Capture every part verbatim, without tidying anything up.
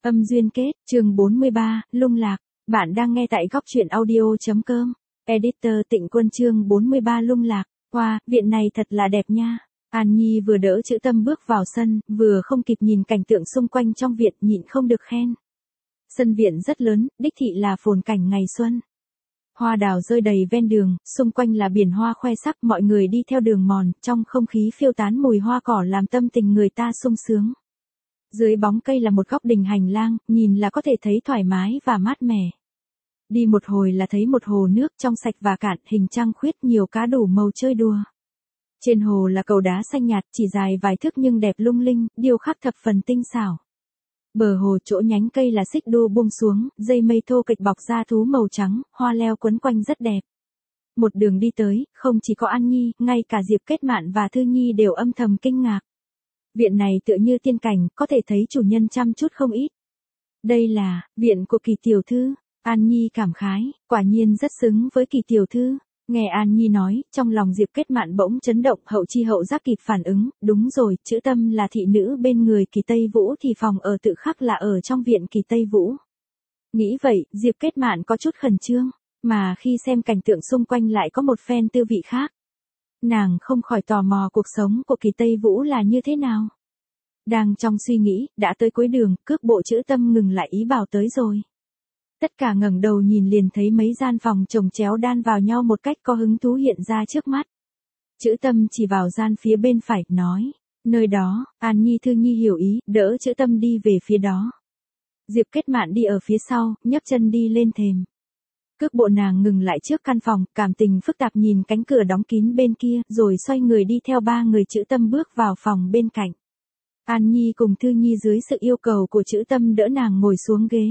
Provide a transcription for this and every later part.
Âm duyên kết, chương bốn mươi ba, lung lạc. Bạn đang nghe tại góc truyện audio.com. Editor Tịnh Quân chương bốn mươi ba lung lạc. Wow, viện này thật là đẹp nha. An Nhi vừa đỡ Chữ Tâm bước vào sân, vừa không kịp nhìn cảnh tượng xung quanh trong viện nhịn không được khen. Sân viện rất lớn, đích thị là phồn cảnh ngày xuân. Hoa đào rơi đầy ven đường, xung quanh là biển hoa khoe sắc, mọi người đi theo đường mòn, trong không khí phiêu tán mùi hoa cỏ làm tâm tình người ta sung sướng. Dưới bóng cây là một góc đình hành lang, nhìn là có thể thấy thoải mái và mát mẻ. Đi một hồi là thấy một hồ nước trong sạch và cạn, hình trăng khuyết, nhiều cá đủ màu chơi đùa. Trên hồ là cầu đá xanh nhạt, chỉ dài vài thước nhưng đẹp lung linh, điêu khắc thập phần tinh xảo. Bờ hồ chỗ nhánh cây là xích đu buông xuống, dây mây thô kịch bọc ra thú màu trắng, hoa leo quấn quanh rất đẹp. Một đường đi tới, không chỉ có An Nhi, ngay cả Diệp Kết Mạn và Thư Nhi đều âm thầm kinh ngạc. Viện này tựa như tiên cảnh, có thể thấy chủ nhân chăm chút không ít. Đây là viện của Kỳ tiểu thư. An Nhi cảm khái, quả nhiên rất xứng với Kỳ tiểu thư. Nghe An Nhi nói, trong lòng Diệp Kết Mạn bỗng chấn động, hậu chi hậu giác kịp phản ứng, đúng rồi, Chữ Tâm là thị nữ bên người Kỳ Tây Vũ thì phòng ở tự khắc là ở trong viện Kỳ Tây Vũ. Nghĩ vậy, Diệp Kết Mạn có chút khẩn trương, mà khi xem cảnh tượng xung quanh lại có một phen tư vị khác. Nàng không khỏi tò mò cuộc sống của Kỳ Tây Vũ là như thế nào. Đang trong suy nghĩ, đã tới cuối đường, cước bộ Chữ Tâm ngừng lại ý bảo tới rồi. Tất cả ngẩng đầu nhìn liền thấy mấy gian phòng chồng chéo đan vào nhau một cách có hứng thú hiện ra trước mắt. Chữ Tâm chỉ vào gian phía bên phải, nói, nơi đó. An Nhi Thư Nhi hiểu ý, đỡ Chữ Tâm đi về phía đó. Diệp Kết Mạn đi ở phía sau, nhấc chân đi lên thềm. Cước bộ nàng ngừng lại trước căn phòng, cảm tình phức tạp nhìn cánh cửa đóng kín bên kia, rồi xoay người đi theo ba người Chữ Tâm bước vào phòng bên cạnh. An Nhi cùng Thư Nhi dưới sự yêu cầu của Chữ Tâm đỡ nàng ngồi xuống ghế.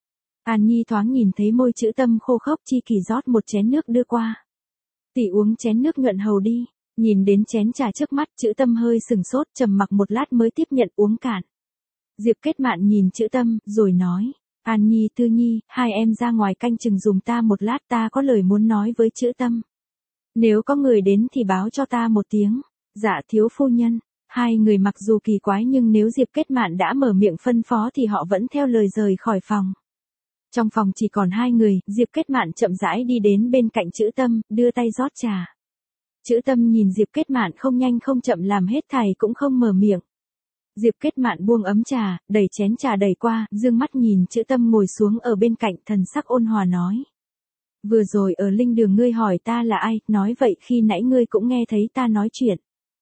An Nhi thoáng nhìn thấy môi Chữ Tâm khô khốc, chi kỷ rót một chén nước đưa qua. Tỷ uống chén nước nhuận hầu đi. Nhìn đến chén trà trước mắt, Chữ Tâm hơi sừng sốt, trầm mặc một lát mới tiếp nhận uống cạn. Diệp Kết Mạn nhìn Chữ Tâm, rồi nói, An Nhi Thư Nhi, hai em ra ngoài canh chừng dùm ta một lát, ta có lời muốn nói với Chữ Tâm. Nếu có người đến thì báo cho ta một tiếng. Dạ thiếu phu nhân. Hai người mặc dù kỳ quái nhưng nếu Diệp Kết Mạn đã mở miệng phân phó thì họ vẫn theo lời rời khỏi phòng. Trong phòng chỉ còn hai người, Diệp Kết Mạn chậm rãi đi đến bên cạnh Chữ Tâm, đưa tay rót trà. Chữ Tâm nhìn Diệp Kết Mạn không nhanh không chậm làm hết thảy cũng không mở miệng. Diệp Kết Mạn buông ấm trà, đẩy chén trà đầy qua, dương mắt nhìn Chữ Tâm ngồi xuống ở bên cạnh, thần sắc ôn hòa nói. Vừa rồi ở linh đường ngươi hỏi ta là ai, nói vậy khi nãy ngươi cũng nghe thấy ta nói chuyện.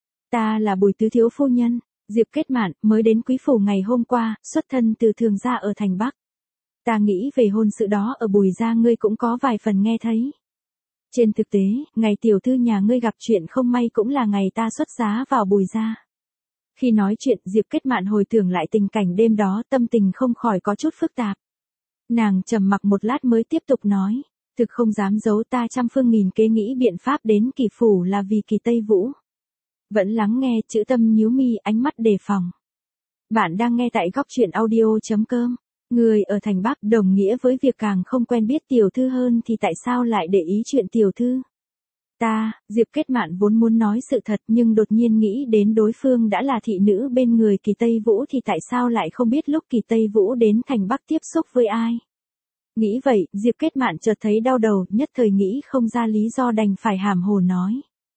Ta là Bùi tứ thiếu phu nhân, Diệp Kết Mạn, mới đến quý phủ ngày hôm qua, xuất thân từ Thường gia ở thành Bắc. Ta nghĩ về hôn sự đó ở Bùi gia ngươi cũng có vài phần nghe thấy. Trên thực tế, ngày tiểu thư nhà ngươi gặp chuyện không may cũng là ngày ta xuất giá vào Bùi gia. Khi nói chuyện, Diệp Kết Mạn hồi tưởng lại tình cảnh đêm đó, tâm tình không khỏi có chút phức tạp. Nàng trầm mặc một lát mới tiếp tục nói, thực không dám giấu, ta trăm phương nghìn kế nghĩ biện pháp đến Kỳ phủ là vì Kỳ Tây Vũ. Vẫn lắng nghe, Chữ Tâm nhíu mi, ánh mắt đề phòng. Bạn đang nghe tại góc truyện audio.com. Người ở thành Bắc đồng nghĩa với việc càng không quen biết tiểu thư hơn thì tại sao lại để ý chuyện tiểu thư. Ta, Diệp Kết Mạn vốn muốn nói sự thật nhưng đột nhiên nghĩ đến đối phương đã là thị nữ bên người Kỳ Tây Vũ thì tại sao lại không biết lúc Kỳ Tây Vũ đến thành Bắc tiếp xúc với ai. Nghĩ vậy, Diệp Kết Mạn chợt thấy đau đầu, nhất thời nghĩ không ra lý do đành phải hàm hồ nói.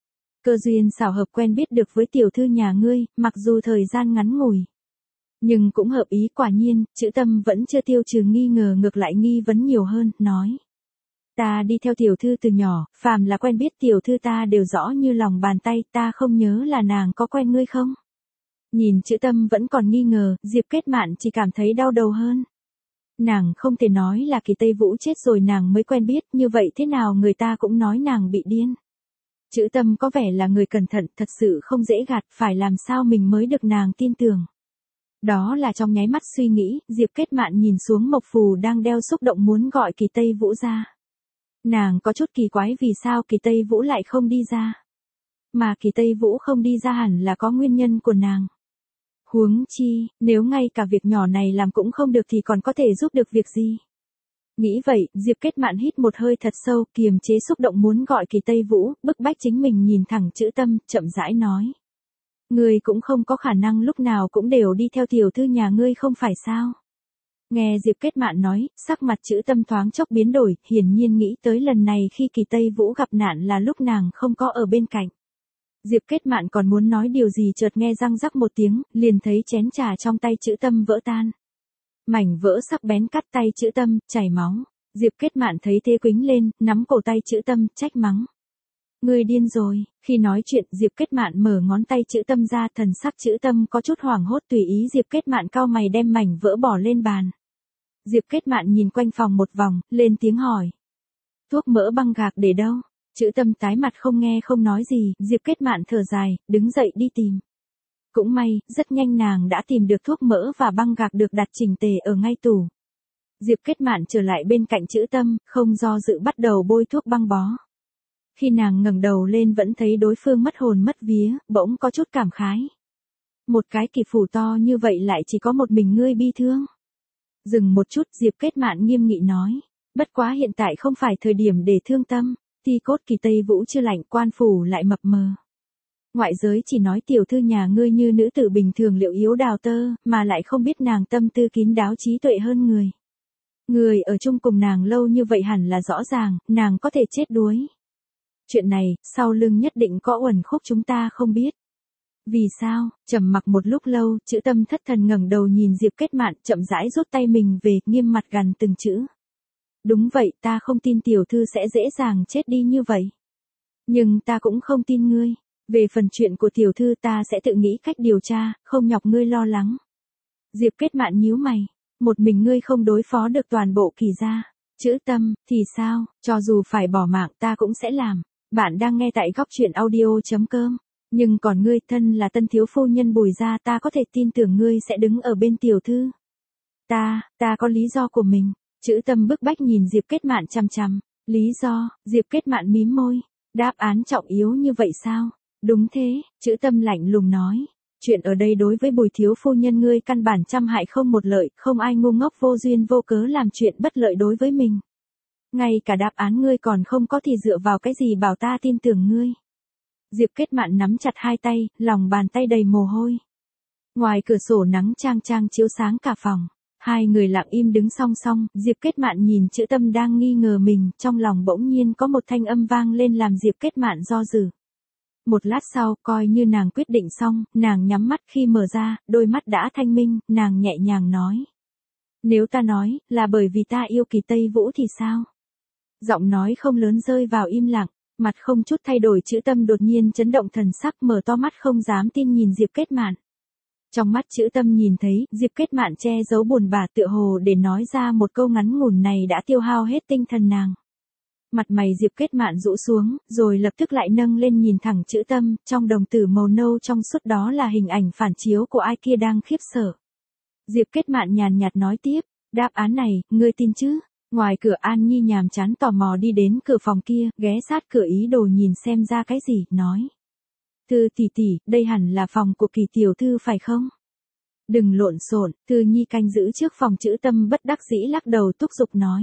Cơ duyên xảo hợp quen biết được với tiểu thư nhà ngươi, mặc dù thời gian ngắn ngủi. Nhưng cũng hợp ý, quả nhiên, Chữ Tâm vẫn chưa tiêu trừ nghi ngờ, ngược lại nghi vấn nhiều hơn, nói. Ta đi theo tiểu thư từ nhỏ, phàm là quen biết tiểu thư ta đều rõ như lòng bàn tay, ta không nhớ là nàng có quen ngươi không? Nhìn Chữ Tâm vẫn còn nghi ngờ, Diệp Kết Mạn chỉ cảm thấy đau đầu hơn. Nàng không thể nói là Kỳ Tây Vũ chết rồi nàng mới quen biết, như vậy thế nào người ta cũng nói nàng bị điên. Chữ Tâm có vẻ là người cẩn thận, thật sự không dễ gạt, phải làm sao mình mới được nàng tin tưởng. Đó là trong nháy mắt suy nghĩ, Diệp Kết Mạn nhìn xuống Mộc Phù đang đeo, xúc động muốn gọi Kỳ Tây Vũ ra. Nàng có chút kỳ quái vì sao Kỳ Tây Vũ lại không đi ra. Mà Kỳ Tây Vũ không đi ra hẳn là có nguyên nhân của nàng. Huống chi, nếu ngay cả việc nhỏ này làm cũng không được thì còn có thể giúp được việc gì. Nghĩ vậy, Diệp Kết Mạn hít một hơi thật sâu, kiềm chế xúc động muốn gọi Kỳ Tây Vũ, bức bách chính mình nhìn thẳng Chữ Tâm, chậm rãi nói. Ngươi cũng không có khả năng lúc nào cũng đều đi theo tiểu thư nhà ngươi không phải sao? Nghe Diệp Kết Mạn nói, sắc mặt Trữ Tâm thoáng chốc biến đổi, hiển nhiên nghĩ tới lần này khi Kỳ Tây Vũ gặp nạn là lúc nàng không có ở bên cạnh. Diệp Kết Mạn còn muốn nói điều gì chợt nghe răng rắc một tiếng, liền thấy chén trà trong tay Trữ Tâm vỡ tan. Mảnh vỡ sắc bén cắt tay Trữ Tâm, chảy máu. Diệp Kết Mạn thấy thế quĩnh lên, nắm cổ tay Trữ Tâm, trách mắng. Ngươi điên rồi. Khi nói chuyện, Diệp Kết Mạn mở ngón tay Trữ Tâm ra, thần sắc Trữ Tâm có chút hoảng hốt, tùy ý Diệp Kết Mạn cau mày đem mảnh vỡ bỏ lên bàn. Diệp Kết Mạn nhìn quanh phòng một vòng, lên tiếng hỏi. Thuốc mỡ băng gạc để đâu? Trữ Tâm tái mặt không nghe không nói gì, Diệp Kết Mạn thở dài, đứng dậy đi tìm. Cũng may, rất nhanh nàng đã tìm được thuốc mỡ và băng gạc được đặt chỉnh tề ở ngay tủ. Diệp Kết Mạn trở lại bên cạnh Trữ Tâm, không do dự bắt đầu bôi thuốc băng bó. Khi nàng ngẩng đầu lên vẫn thấy đối phương mất hồn mất vía, bỗng có chút cảm khái. Một cái kỳ phủ to như vậy lại chỉ có một mình ngươi bi thương. Dừng một chút, Diệp Kết Mạn nghiêm nghị nói. Bất quá hiện tại không phải thời điểm để thương tâm, thi cốt Kỳ Tây Vũ chưa lạnh, quan phủ lại mập mờ. Ngoại giới chỉ nói tiểu thư nhà ngươi như nữ tử bình thường liệu yếu đào tơ, mà lại không biết nàng tâm tư kín đáo trí tuệ hơn người. Người ở chung cùng nàng lâu như vậy hẳn là rõ ràng, nàng có thể chết đuối. Chuyện này, sau lưng nhất định có uẩn khúc chúng ta không biết. Vì sao? Trầm mặc một lúc lâu, Trữ Tâm thất thần ngẩng đầu nhìn Diệp Kết Mạn, chậm rãi rút tay mình về, nghiêm mặt gằn từng chữ. Đúng vậy, ta không tin tiểu thư sẽ dễ dàng chết đi như vậy. Nhưng ta cũng không tin ngươi. Về phần chuyện của tiểu thư ta sẽ tự nghĩ cách điều tra, không nhọc ngươi lo lắng. Diệp Kết Mạn nhíu mày. Một mình ngươi không đối phó được toàn bộ Kỳ gia. Trữ Tâm, thì sao? Cho dù phải bỏ mạng ta cũng sẽ làm. Bạn đang nghe tại góc truyện audio chấm com. Nhưng còn ngươi, thân là tân thiếu phu nhân Bùi gia, ta có thể tin tưởng ngươi sẽ đứng ở bên tiểu thư. Ta, ta có lý do của mình. Trữ Tâm bức bách nhìn Diệp Kết Mạn chằm chằm. Lý do? Diệp Kết Mạn mím môi. Đáp án trọng yếu như vậy sao? Đúng thế, Trữ Tâm lạnh lùng nói. Chuyện ở đây đối với Bùi thiếu phu nhân ngươi căn bản trăm hại không một lợi, không ai ngu ngốc vô duyên vô cớ làm chuyện bất lợi đối với mình. Ngay cả đáp án ngươi còn không có thì dựa vào cái gì bảo ta tin tưởng ngươi. Diệp Kết Mạn nắm chặt hai tay, lòng bàn tay đầy mồ hôi. Ngoài cửa sổ nắng chang chang chiếu sáng cả phòng. Hai người lặng im đứng song song, Diệp Kết Mạn nhìn Trữ Tâm đang nghi ngờ mình, trong lòng bỗng nhiên có một thanh âm vang lên làm Diệp Kết Mạn do dự. Một lát sau, coi như nàng quyết định xong, nàng nhắm mắt, khi mở ra, đôi mắt đã thanh minh, nàng nhẹ nhàng nói. Nếu ta nói, là bởi vì ta yêu Kỳ Tây Vũ thì sao? Giọng nói không lớn rơi vào im lặng, mặt không chút thay đổi, Trữ Tâm đột nhiên chấn động thần sắc, mở to mắt không dám tin nhìn Diệp Kết Mạn. Trong mắt Trữ Tâm nhìn thấy, Diệp Kết Mạn che giấu buồn bã tựa hồ để nói ra một câu ngắn ngủn này đã tiêu hao hết tinh thần nàng. Mặt mày Diệp Kết Mạn rũ xuống, rồi lập tức lại nâng lên nhìn thẳng Trữ Tâm, trong đồng tử màu nâu trong suốt đó là hình ảnh phản chiếu của ai kia đang khiếp sợ. Diệp Kết Mạn nhàn nhạt nói tiếp, đáp án này, ngươi tin chứ? Ngoài cửa An Nhi nhàm chán tò mò đi đến cửa phòng kia, ghé sát cửa ý đồ nhìn xem ra cái gì, nói. Thư tỷ tỷ, đây hẳn là phòng của Kỳ tiểu thư phải không? Đừng lộn xộn, Thư Nhi canh giữ trước phòng. Trữ Tâm bất đắc dĩ lắc đầu thúc giục nói.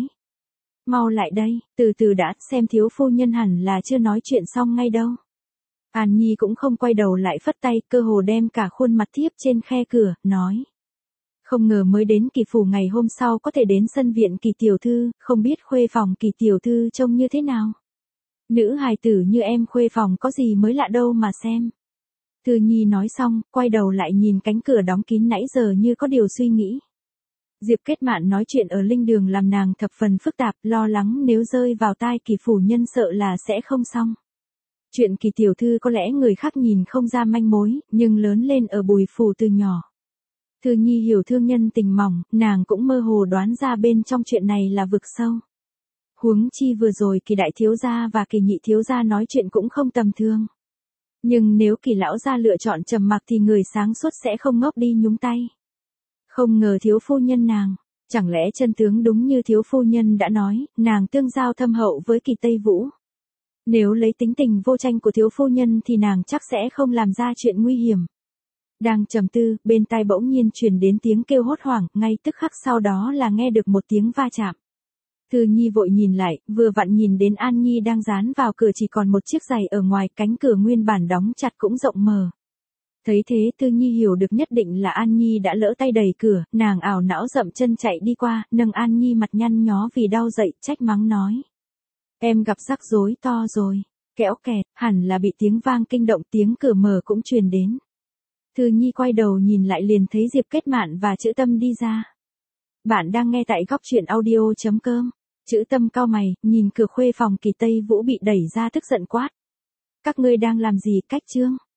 Mau lại đây, từ từ đã, xem thiếu phu nhân hẳn là chưa nói chuyện xong ngay đâu. An Nhi cũng không quay đầu lại phất tay, cơ hồ đem cả khuôn mặt thiếp trên khe cửa, nói. Không ngờ mới đến Kỳ phủ ngày hôm sau có thể đến sân viện Kỳ tiểu thư, không biết khuê phòng Kỳ tiểu thư trông như thế nào. Nữ hài tử như em khuê phòng có gì mới lạ đâu mà xem. Thư Nhi nói xong, quay đầu lại nhìn cánh cửa đóng kín nãy giờ như có điều suy nghĩ. Diệp Kết Mạn nói chuyện ở linh đường làm nàng thập phần phức tạp, lo lắng nếu rơi vào tai Kỳ phủ nhân sợ là sẽ không xong. Chuyện Kỳ tiểu thư có lẽ người khác nhìn không ra manh mối, nhưng lớn lên ở Bùi phủ từ nhỏ. Thư Nhi hiểu thương nhân tình mỏng, nàng cũng mơ hồ đoán ra bên trong chuyện này là vực sâu. Huống chi vừa rồi Kỳ đại thiếu gia và Kỳ nhị thiếu gia nói chuyện cũng không tầm thường. Nhưng nếu Kỳ lão gia lựa chọn trầm mặc thì người sáng suốt sẽ không ngốc đi nhúng tay. Không ngờ thiếu phu nhân nàng, chẳng lẽ chân tướng đúng như thiếu phu nhân đã nói, nàng tương giao thâm hậu với Kỳ Tây Vũ. Nếu lấy tính tình vô tranh của thiếu phu nhân thì nàng chắc sẽ không làm ra chuyện nguy hiểm. Đang trầm tư, bên tai bỗng nhiên truyền đến tiếng kêu hốt hoảng, ngay tức khắc sau đó là nghe được một tiếng va chạm. Thư Nhi vội nhìn lại, vừa vặn nhìn đến An Nhi đang dán vào cửa chỉ còn một chiếc giày ở ngoài, cánh cửa nguyên bản đóng chặt cũng rộng mở. Thấy thế Thư Nhi hiểu được nhất định là An Nhi đã lỡ tay đẩy cửa, nàng ảo não dậm chân chạy đi qua, nâng An Nhi mặt nhăn nhó vì đau dậy, trách mắng nói. Em gặp rắc rối to rồi. Kẽo kẹt, hẳn là bị tiếng vang kinh động, tiếng cửa mở cũng truyền đến. Thư Nhi quay đầu nhìn lại liền thấy Diệp Kết Mạn và Trữ Tâm đi ra. Bạn đang nghe tại góc truyện audio chấm com. Trữ Tâm cau mày, nhìn cửa khuê phòng Kỳ Tây Vũ bị đẩy ra tức giận quát. Các ngươi đang làm gì, Cách Trương?